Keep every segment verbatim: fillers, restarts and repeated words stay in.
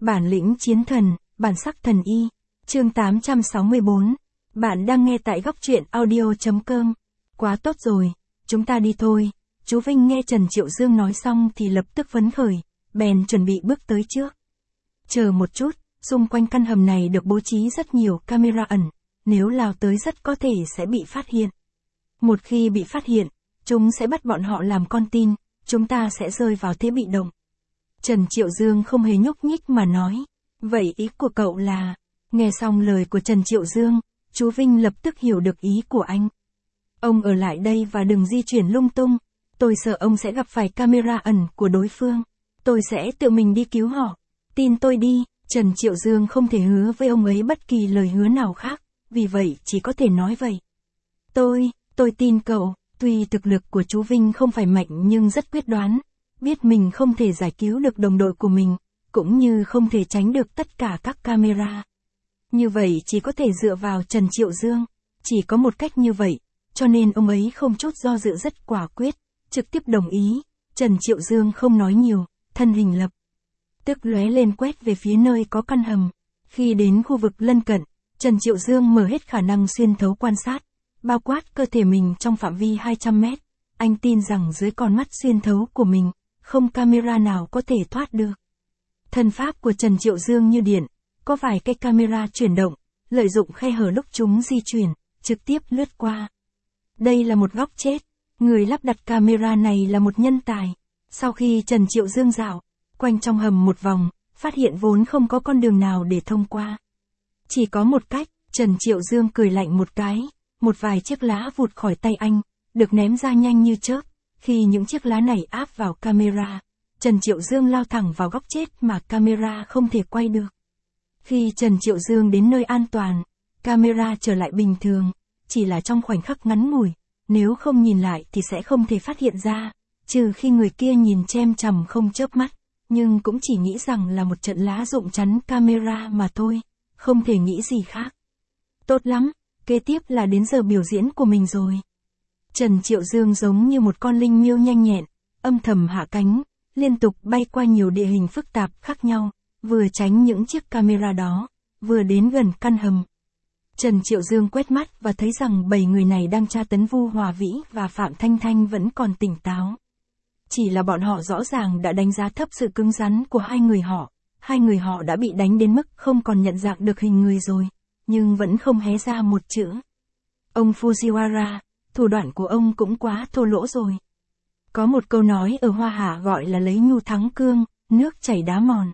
Bản lĩnh chiến thần, bản sắc thần y. Chương tám trăm sáu mươi bốn. Bạn đang nghe tại góc truyện audio chấm com. Quá tốt rồi, chúng ta đi thôi. Chú Vinh nghe Trần Triệu Dương nói xong thì lập tức phấn khởi, bèn chuẩn bị bước tới trước. Chờ một chút, xung quanh căn hầm này được bố trí rất nhiều camera ẩn, nếu lao tới rất có thể sẽ bị phát hiện. Một khi bị phát hiện, chúng sẽ bắt bọn họ làm con tin, chúng ta sẽ rơi vào thế bị động. Trần Triệu Dương không hề nhúc nhích mà nói, vậy ý của cậu là... Nghe xong lời của Trần Triệu Dương, chú Vinh lập tức hiểu được ý của anh. Ông ở lại đây và đừng di chuyển lung tung, tôi sợ ông sẽ gặp phải camera ẩn của đối phương. Tôi sẽ tự mình đi cứu họ. Tin tôi đi, Trần Triệu Dương không thể hứa với ông ấy bất kỳ lời hứa nào khác, vì vậy chỉ có thể nói vậy. Tôi, tôi tin cậu, tuy thực lực của chú Vinh không phải mạnh nhưng rất quyết đoán, biết mình không thể giải cứu được đồng đội của mình, cũng như không thể tránh được tất cả các camera. Như vậy chỉ có thể dựa vào Trần Triệu Dương, chỉ có một cách như vậy, cho nên ông ấy không chút do dự rất quả quyết, trực tiếp đồng ý. Trần Triệu Dương không nói nhiều, thân hình lập tức lóe lên quét về phía nơi có căn hầm. Khi đến khu vực lân cận, Trần Triệu Dương mở hết khả năng xuyên thấu quan sát, bao quát cơ thể mình trong phạm vi hai trăm mét. Anh tin rằng dưới con mắt xuyên thấu của mình, không camera nào có thể thoát được. Thần pháp của Trần Triệu Dương như điện, có vài cái camera chuyển động, lợi dụng khe hở lúc chúng di chuyển, trực tiếp lướt qua. Đây là một góc chết, người lắp đặt camera này là một nhân tài. Sau khi Trần Triệu Dương dạo quanh trong hầm một vòng, phát hiện vốn không có con đường nào để thông qua. Chỉ có một cách, Trần Triệu Dương cười lạnh một cái, một vài chiếc lá vụt khỏi tay anh, được ném ra nhanh như chớp. Khi những chiếc lá này áp vào camera, Trần Triệu Dương lao thẳng vào góc chết mà camera không thể quay được. Khi Trần Triệu Dương đến nơi an toàn, camera trở lại bình thường, chỉ là trong khoảnh khắc ngắn ngủi, nếu không nhìn lại thì sẽ không thể phát hiện ra, trừ khi người kia nhìn chem chằm không chớp mắt, nhưng cũng chỉ nghĩ rằng là một trận lá rụng chắn camera mà thôi, không thể nghĩ gì khác. Tốt lắm, kế tiếp là đến giờ biểu diễn của mình rồi. Trần Triệu Dương giống như một con linh miêu nhanh nhẹn, âm thầm hạ cánh, liên tục bay qua nhiều địa hình phức tạp khác nhau, vừa tránh những chiếc camera đó, vừa đến gần căn hầm. Trần Triệu Dương quét mắt và thấy rằng bảy người này đang tra tấn Vu Hòa Vĩ và Phạm Thanh Thanh vẫn còn tỉnh táo. Chỉ là bọn họ rõ ràng đã đánh giá thấp sự cứng rắn của hai người họ, hai người họ đã bị đánh đến mức không còn nhận dạng được hình người rồi, nhưng vẫn không hé ra một chữ. Ông Fujiwara, thủ đoạn của ông cũng quá thô lỗ rồi. Có một câu nói ở Hoa Hạ gọi là lấy nhu thắng cương, nước chảy đá mòn.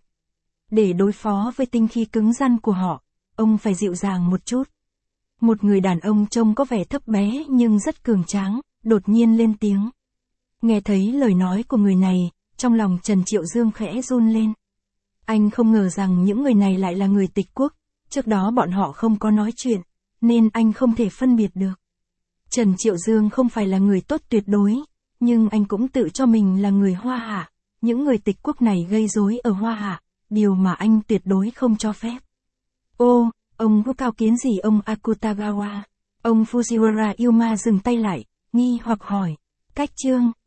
Để đối phó với tinh khí cứng rắn của họ, ông phải dịu dàng một chút. Một người đàn ông trông có vẻ thấp bé nhưng rất cường tráng, đột nhiên lên tiếng. Nghe thấy lời nói của người này, trong lòng Trần Triệu Dương khẽ run lên. Anh không ngờ rằng những người này lại là người tịch quốc, trước đó bọn họ không có nói chuyện, nên anh không thể phân biệt được. Trần Triệu Dương không phải là người tốt tuyệt đối, nhưng anh cũng tự cho mình là người Hoa Hạ. Những người tịch quốc này gây rối ở Hoa Hạ, điều mà anh tuyệt đối không cho phép. Ô, ông có cao kiến gì ông Akutagawa? Ông Fujiwara Yuma dừng tay lại, nghi hoặc hỏi. Cách chương,